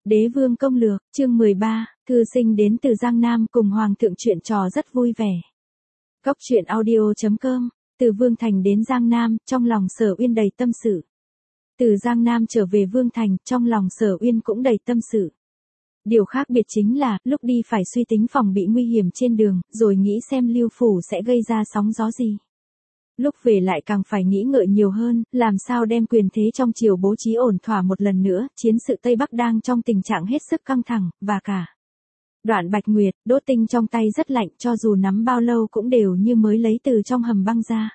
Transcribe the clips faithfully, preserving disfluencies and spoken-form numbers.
Đế vương công lược, chương mười ba, thư sinh đến từ Giang Nam cùng Hoàng thượng chuyện trò rất vui vẻ. Cốc truyện audio chấm com, từ Vương Thành đến Giang Nam, trong lòng Sở Uyên đầy tâm sự. Từ Giang Nam trở về Vương Thành, trong lòng Sở Uyên cũng đầy tâm sự. Điều khác biệt chính là, lúc đi phải suy tính phòng bị nguy hiểm trên đường, rồi nghĩ xem Lưu Phủ sẽ gây ra sóng gió gì. Lúc về lại càng phải nghĩ ngợi nhiều hơn, làm sao đem quyền thế trong triều bố trí ổn thỏa một lần nữa, chiến sự Tây Bắc đang trong tình trạng hết sức căng thẳng, và cả. Đoạn Bạch Nguyệt, đốt tinh trong tay rất lạnh, cho dù nắm bao lâu cũng đều như mới lấy từ trong hầm băng ra.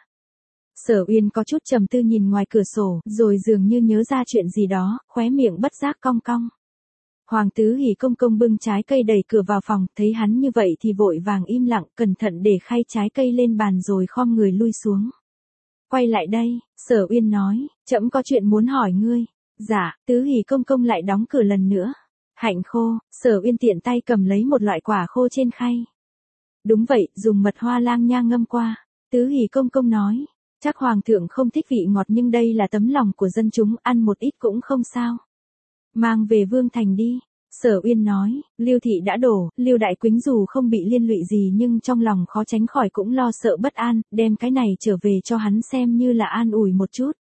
Sở Uyên có chút trầm tư nhìn ngoài cửa sổ, rồi dường như nhớ ra chuyện gì đó, khóe miệng bất giác cong cong. Hoàng Tứ Hỉ công công bưng trái cây đẩy cửa vào phòng, thấy hắn như vậy thì vội vàng im lặng, cẩn thận để khay trái cây lên bàn rồi khom người lui xuống. Quay lại đây, Sở Uyên nói, trẫm có chuyện muốn hỏi ngươi. Dạ, Tứ Hỉ công công lại đóng cửa lần nữa. Hạnh khô, Sở Uyên tiện tay cầm lấy một loại quả khô trên khay. Đúng vậy, dùng mật hoa lang nha ngâm qua. Tứ Hỉ công công nói, chắc Hoàng thượng không thích vị ngọt nhưng đây là tấm lòng của dân chúng, ăn một ít cũng không sao. Mang về Vương Thành đi. Sở Uyên nói, Lưu thị đã đổ, Lưu đại quýnh dù không bị liên lụy gì nhưng trong lòng khó tránh khỏi cũng lo sợ bất an, đem cái này trở về cho hắn xem như là an ủi một chút.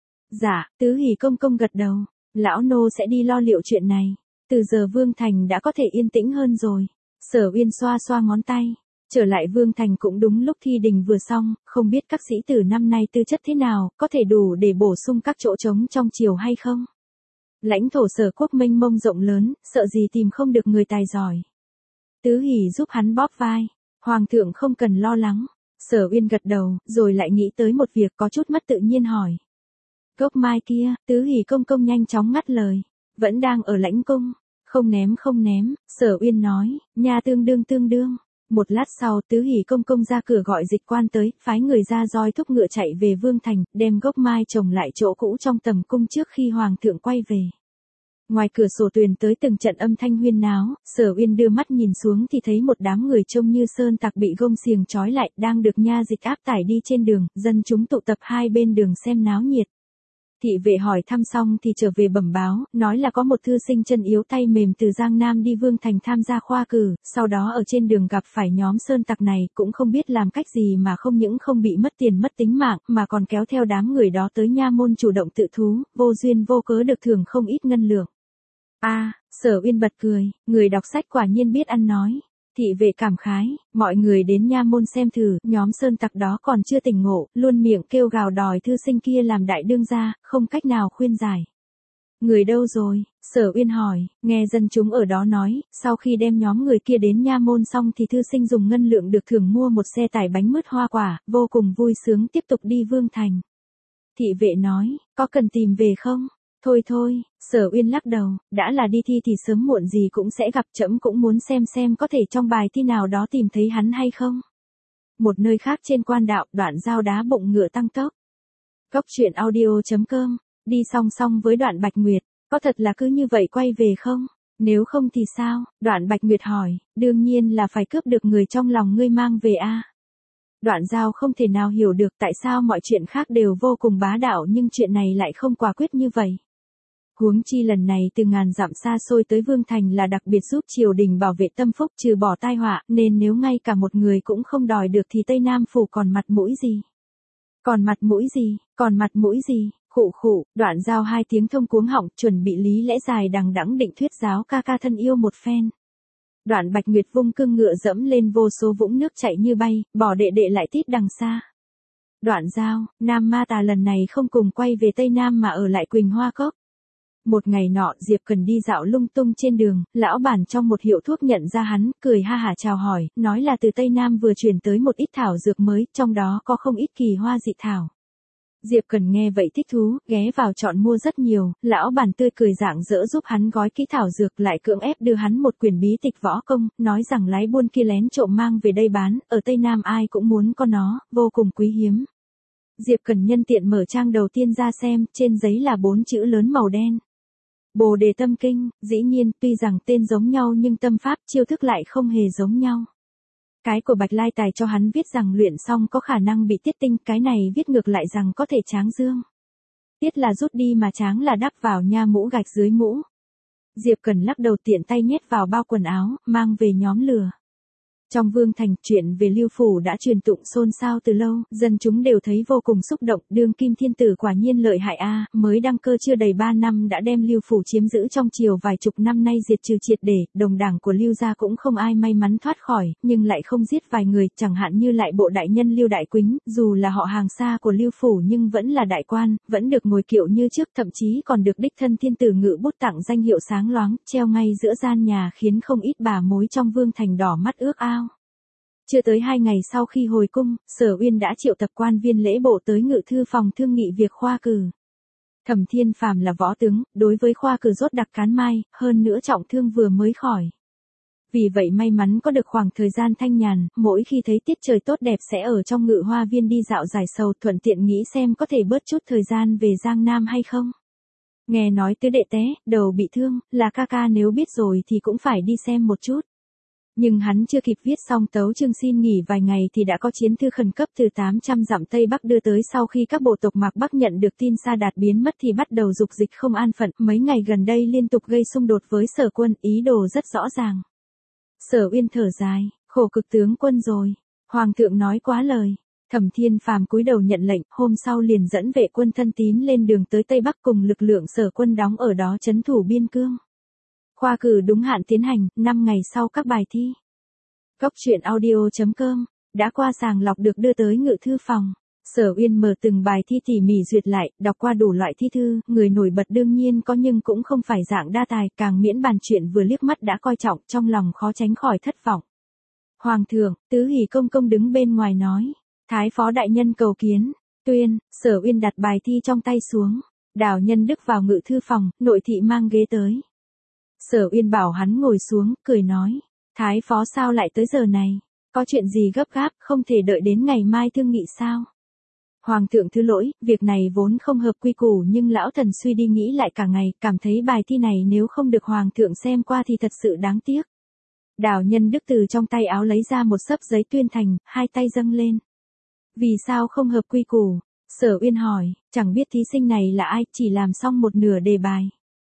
Dạ, Tứ Hỉ công công gật đầu, lão nô sẽ đi lo liệu chuyện này. Từ giờ Vương Thành đã có thể yên tĩnh hơn rồi. Sở Uyên xoa xoa ngón tay. Trở lại Vương Thành cũng đúng lúc thi đình vừa xong, không biết các sĩ tử năm nay tư chất thế nào, có thể đủ để bổ sung các chỗ trống trong triều hay không? Lãnh thổ Sở quốc mênh mông rộng lớn, sợ gì tìm không được người tài giỏi. Tứ Hỉ giúp hắn bóp vai. Hoàng thượng không cần lo lắng. Sở Uyên gật đầu, rồi lại nghĩ tới một việc có chút mất tự nhiên hỏi. Gốc mai kia, Tứ Hỉ công công nhanh chóng ngắt lời. Vẫn đang ở lãnh cung. Không ném không ném, Sở Uyên nói, nha tương đương tương đương. Một lát sau Tứ Hỉ công công ra cửa gọi dịch quan tới, phái người ra roi thúc ngựa chạy về Vương Thành, đem gốc mai trồng lại chỗ cũ trong tầm cung trước khi Hoàng thượng quay về. Ngoài cửa sổ tuyền tới từng trận âm thanh huyên náo, Sở Uyên đưa mắt nhìn xuống thì thấy một đám người trông như sơn tặc bị gông xiềng trói lại, đang được nha dịch áp tải đi trên đường, dân chúng tụ tập hai bên đường xem náo nhiệt. Thị vệ hỏi thăm xong thì trở về bẩm báo, nói là có một thư sinh chân yếu tay mềm từ Giang Nam đi Vương Thành tham gia khoa cử, sau đó ở trên đường gặp phải nhóm sơn tặc này, cũng không biết làm cách gì mà không những không bị mất tiền mất tính mạng, mà còn kéo theo đám người đó tới nha môn chủ động tự thú, vô duyên vô cớ được thưởng không ít ngân lượng. A, à, Sở Uyên bật cười, người đọc sách quả nhiên biết ăn nói. Thị vệ cảm khái, mọi người đến nha môn xem thử, nhóm sơn tặc đó còn chưa tỉnh ngộ, luôn miệng kêu gào đòi thư sinh kia làm đại đương gia, không cách nào khuyên giải. Người đâu rồi? Sở Uyên hỏi, nghe dân chúng ở đó nói, sau khi đem nhóm người kia đến nha môn xong thì thư sinh dùng ngân lượng được thưởng mua một xe tải bánh mứt hoa quả, vô cùng vui sướng tiếp tục đi Vương Thành. Thị vệ nói, có cần tìm về không? Thôi thôi, Sở Uyên lắc đầu, đã là đi thi thì sớm muộn gì cũng sẽ gặp, trẫm cũng muốn xem xem có thể trong bài thi nào đó tìm thấy hắn hay không. Một nơi khác trên quan đạo, Đoạn Giao đá bụng ngựa tăng tốc. Cốc truyện audio chấm com, đi song song với Đoạn Bạch Nguyệt, có thật là cứ như vậy quay về không? Nếu không thì sao? Đoạn Bạch Nguyệt hỏi, đương nhiên là phải cướp được người trong lòng ngươi mang về a. Đoạn Giao không thể nào hiểu được tại sao mọi chuyện khác đều vô cùng bá đạo nhưng chuyện này lại không quả quyết như vậy. Huống chi lần này từ ngàn dặm xa xôi tới Vương Thành là đặc biệt giúp triều đình bảo vệ tâm phúc trừ bỏ tai họa, nên nếu ngay cả một người cũng không đòi được thì Tây Nam phủ còn mặt mũi gì? Còn mặt mũi gì? Còn mặt mũi gì? Khụ khụ, Đoạn Giao hai tiếng thông cuống họng, chuẩn bị lý lẽ dài đằng đẵng định thuyết giáo ca ca thân yêu một phen. Đoạn Bạch Nguyệt vung cương ngựa dẫm lên vô số vũng nước chảy như bay, bỏ đệ đệ lại tít đằng xa. Đoạn Giao, Nam Ma Tà lần này không cùng quay về Tây Nam mà ở lại Quỳnh Hoa Cốc. Một ngày nọ Diệp Cần đi dạo lung tung trên đường, lão bản trong một hiệu thuốc nhận ra hắn, cười ha hả chào hỏi, nói là từ Tây Nam vừa chuyển tới một ít thảo dược mới, trong đó có không ít kỳ hoa dị thảo. Diệp Cần nghe vậy thích thú, ghé vào chọn mua rất nhiều, lão bản tươi cười rạng rỡ giúp hắn gói kỹ thảo dược lại cưỡng ép đưa hắn một quyển bí tịch võ công, nói rằng lái buôn kia lén trộm mang về đây bán, ở Tây Nam ai cũng muốn có nó, vô cùng quý hiếm. Diệp Cần nhân tiện mở trang đầu tiên ra xem, trên giấy là bốn chữ lớn màu đen. Bồ Đề Tâm Kinh, dĩ nhiên, tuy rằng tên giống nhau nhưng tâm pháp chiêu thức lại không hề giống nhau. Cái của Bạch Lai Tài cho hắn viết rằng luyện xong có khả năng bị tiết tinh, cái này viết ngược lại rằng có thể tráng dương. Tiết là rút đi mà tráng là đắp vào nha mũ gạch dưới mũ. Diệp Cần lắc đầu tiện tay nhét vào bao quần áo, mang về nhóm lửa. Trong Vương Thành, chuyện về Lưu Phủ đã truyền tụng xôn xao từ lâu, dân chúng đều thấy vô cùng xúc động, đương kim thiên tử quả nhiên lợi hại a, à, mới đăng cơ chưa đầy ba năm đã đem Lưu Phủ chiếm giữ trong triều vài chục năm nay diệt trừ triệt để, đồng đảng của Lưu gia cũng không ai may mắn thoát khỏi, nhưng lại không giết vài người, chẳng hạn như lại bộ đại nhân Lưu Đại Quýnh, dù là họ hàng xa của Lưu Phủ nhưng vẫn là đại quan, vẫn được ngồi kiệu như trước, thậm chí còn được đích thân thiên tử ngự bút tặng danh hiệu sáng loáng, treo ngay giữa gian nhà khiến không ít bà mối trong Vương Thành đỏ mắt ước ao. Chưa tới hai ngày sau khi hồi cung, Sở Uyên đã triệu tập quan viên lễ bộ tới ngự thư phòng thương nghị việc khoa cử. Thẩm Thiên Phàm là võ tướng, đối với khoa cử rốt đặc cán mai, hơn nữa trọng thương vừa mới khỏi. Vì vậy may mắn có được khoảng thời gian thanh nhàn, mỗi khi thấy tiết trời tốt đẹp sẽ ở trong ngự hoa viên đi dạo giải sầu, thuận tiện nghĩ xem có thể bớt chút thời gian về Giang Nam hay không. Nghe nói tứ đệ té, đầu bị thương, là ca ca nếu biết rồi thì cũng phải đi xem một chút. Nhưng hắn chưa kịp viết xong tấu chương xin nghỉ vài ngày thì đã có chiến thư khẩn cấp từ tám trăm dặm Tây Bắc đưa tới. Sau khi các bộ tộc Mạc Bắc nhận được tin Sa Đạt biến mất thì bắt đầu dục dịch không an phận, mấy ngày gần đây liên tục gây xung đột với Sở quân, ý đồ rất rõ ràng. Sở Uyên thở dài, khổ cực tướng quân rồi, Hoàng thượng nói quá lời. Thẩm Thiên Phàm cúi đầu nhận lệnh, hôm sau liền dẫn vệ quân thân tín lên đường tới Tây Bắc cùng lực lượng Sở quân đóng ở đó trấn thủ biên cương. Khoa cử đúng hạn tiến hành, năm ngày sau các bài thi. Góc truyện audio chấm com đã qua sàng lọc được đưa tới ngự thư phòng. Sở Uyên mở từng bài thi tỉ mỉ duyệt lại, đọc qua đủ loại thi thư, người nổi bật đương nhiên có nhưng cũng không phải dạng đa tài, càng miễn bàn chuyện vừa liếc mắt đã coi trọng, trong lòng khó tránh khỏi thất vọng. Hoàng thượng, Tứ Hỷ công công đứng bên ngoài nói, Thái phó đại nhân cầu kiến. Tuyên, Sở Uyên đặt bài thi trong tay xuống. Đào Nhân Đức vào ngự thư phòng, nội thị mang ghế tới. Sở Uyên bảo hắn ngồi xuống, cười nói, Thái phó sao lại tới giờ này, có chuyện gì gấp gáp, không thể đợi đến ngày mai thương nghị sao? Hoàng thượng thứ lỗi, việc này vốn không hợp quy củ nhưng lão thần suy đi nghĩ lại cả ngày, cảm thấy bài thi này nếu không được Hoàng thượng xem qua thì thật sự đáng tiếc. Đào Nhân Đức từ trong tay áo lấy ra một xấp giấy tuyên thành, hai tay dâng lên. Vì sao không hợp quy củ? Sở Uyên hỏi, chẳng biết thí sinh này là ai, chỉ làm xong một nửa đề bài.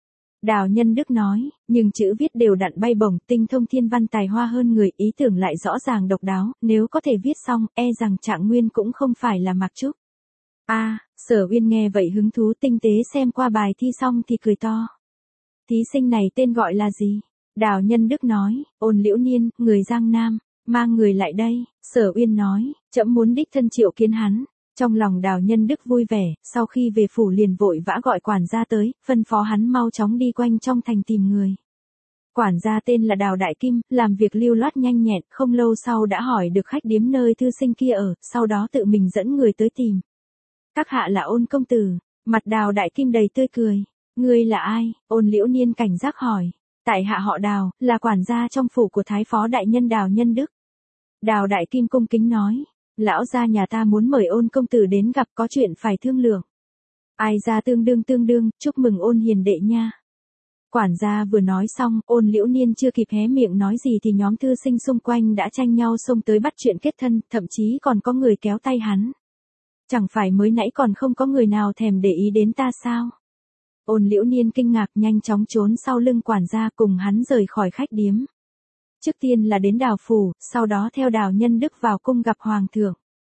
Đào Nhân Đức nói, nhưng chữ viết đều đặn bay bổng, tinh thông thiên văn tài hoa hơn người, ý tưởng lại rõ ràng độc đáo, nếu có thể viết xong, e rằng Trạng Nguyên cũng không phải là Mạc Trúc. A, à, Sở Uyên nghe vậy hứng thú tinh tế xem qua bài thi xong thì cười to. Thí sinh này tên gọi là gì? Đào Nhân Đức nói, Ôn Liễu Niên, người Giang Nam, mang người lại đây. Sở Uyên nói, trẫm muốn đích thân triệu kiến hắn. Trong lòng Đào Nhân Đức vui vẻ, sau khi về phủ liền vội vã gọi quản gia tới, phân phó hắn mau chóng đi quanh trong thành tìm người. Quản gia tên là Đào Đại Kim, làm việc lưu loát nhanh nhẹn, không lâu sau đã hỏi được khách điếm nơi thư sinh kia ở, sau đó tự mình dẫn người tới tìm. Các hạ là Ôn công tử, mặt Đào Đại Kim đầy tươi cười. Ngươi là ai? Ôn Liễu Niên cảnh giác hỏi. Tại hạ họ Đào, là quản gia trong phủ của Thái phó đại nhân Đào Nhân Đức. Đào Đại Kim cung kính nói. Lão gia nhà ta muốn mời Ôn công tử đến gặp, có chuyện phải thương lượng. Ai ra tương đương tương đương, chúc mừng Ôn hiền đệ nha. Quản gia vừa nói xong, Ôn Liễu Niên chưa kịp hé miệng nói gì thì nhóm thư sinh xung quanh đã tranh nhau xông tới bắt chuyện kết thân, thậm chí còn có người kéo tay hắn. Chẳng phải mới nãy còn không có người nào thèm để ý đến ta sao? Ôn Liễu Niên kinh ngạc nhanh chóng trốn sau lưng quản gia cùng hắn rời khỏi khách điếm. Trước tiên là đến Đào phủ, sau đó theo Đào Nhân Đức vào cung gặp Hoàng thượng.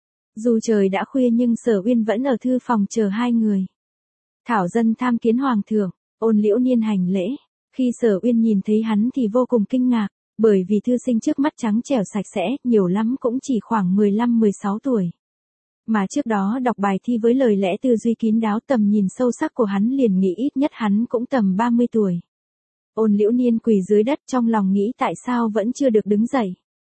Dù trời đã khuya nhưng Sở Uyên vẫn ở thư phòng chờ hai người. Thảo dân tham kiến Hoàng thượng. Ôn Liễu Niên hành lễ. Khi Sở Uyên nhìn thấy hắn thì vô cùng kinh ngạc, bởi vì thư sinh trước mắt trắng trẻo sạch sẽ, nhiều lắm cũng chỉ khoảng mười lăm mười sáu tuổi. Mà trước đó đọc bài thi với lời lẽ tư duy kín đáo, tầm nhìn sâu sắc của hắn liền nghĩ ít nhất hắn cũng tầm ba mươi tuổi. Ôn Liễu Niên quỳ dưới đất trong lòng nghĩ tại sao vẫn chưa được đứng dậy.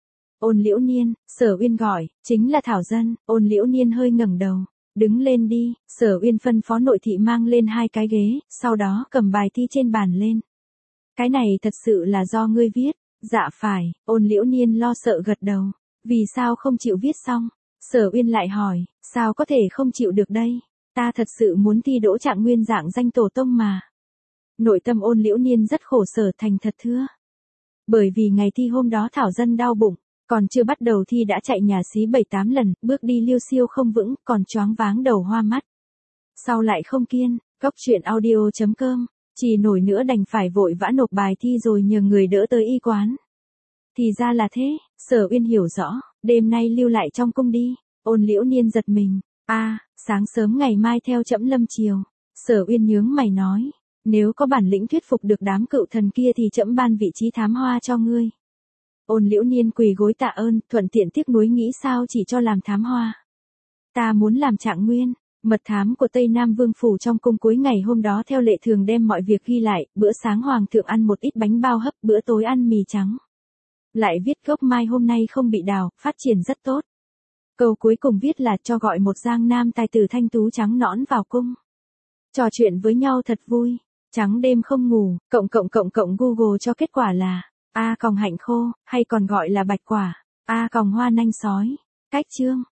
Ôn Liễu Niên, Sở Uyên gọi, chính là Thảo dân. Ôn Liễu Niên hơi ngẩng đầu. Đứng lên đi. Sở Uyên phân phó nội thị mang lên hai cái ghế, sau đó cầm bài thi trên bàn lên. Cái này thật sự là do ngươi viết? Dạ phải. Ôn Liễu Niên lo sợ gật đầu. Vì sao không chịu viết xong? Sở Uyên lại hỏi, sao có thể không chịu được đây? Ta thật sự muốn thi đỗ Trạng Nguyên dạng danh tổ tông mà. Nội tâm Ôn Liễu Niên rất khổ sở thành thật thưa. Bởi vì ngày thi hôm đó Thảo dân đau bụng, còn chưa bắt đầu thi đã chạy nhà xí bảy tám lần, bước đi liêu xiêu không vững, còn choáng váng đầu hoa mắt. Sau lại không kiên. Góc truyện audio chấm com Chỉ nổi nữa đành phải vội vã nộp bài thi rồi nhờ người đỡ tới y quán. Thì ra là thế, Sở Uyên hiểu rõ, đêm nay lưu lại trong cung đi. Ôn Liễu Niên giật mình, a, sáng sớm ngày mai theo trẫm lâm triều. Sở Uyên nhướng mày nói, nếu có bản lĩnh thuyết phục được đám cựu thần kia thì trẫm ban vị trí thám hoa cho ngươi. Ôn Liễu Niên quỳ gối tạ ơn, thuận tiện tiếc nuối nghĩ sao chỉ cho làm thám hoa. Ta muốn làm Trạng Nguyên, mật thám của Tây Nam Vương phủ trong cung cuối ngày hôm đó theo lệ thường đem mọi việc ghi lại, bữa sáng hoàng thượng ăn một ít bánh bao hấp, bữa tối ăn mì trắng. Lại viết gốc mai hôm nay không bị đào, phát triển rất tốt. Câu cuối cùng viết là cho gọi một giang nam tài tử thanh tú trắng nõn vào cung. Trò chuyện với nhau thật vui, trắng đêm không ngủ, cộng cộng cộng cộng Google cho kết quả là A còng hạnh khô, hay còn gọi là bạch quả, A còng hoa nanh sói. Cách chương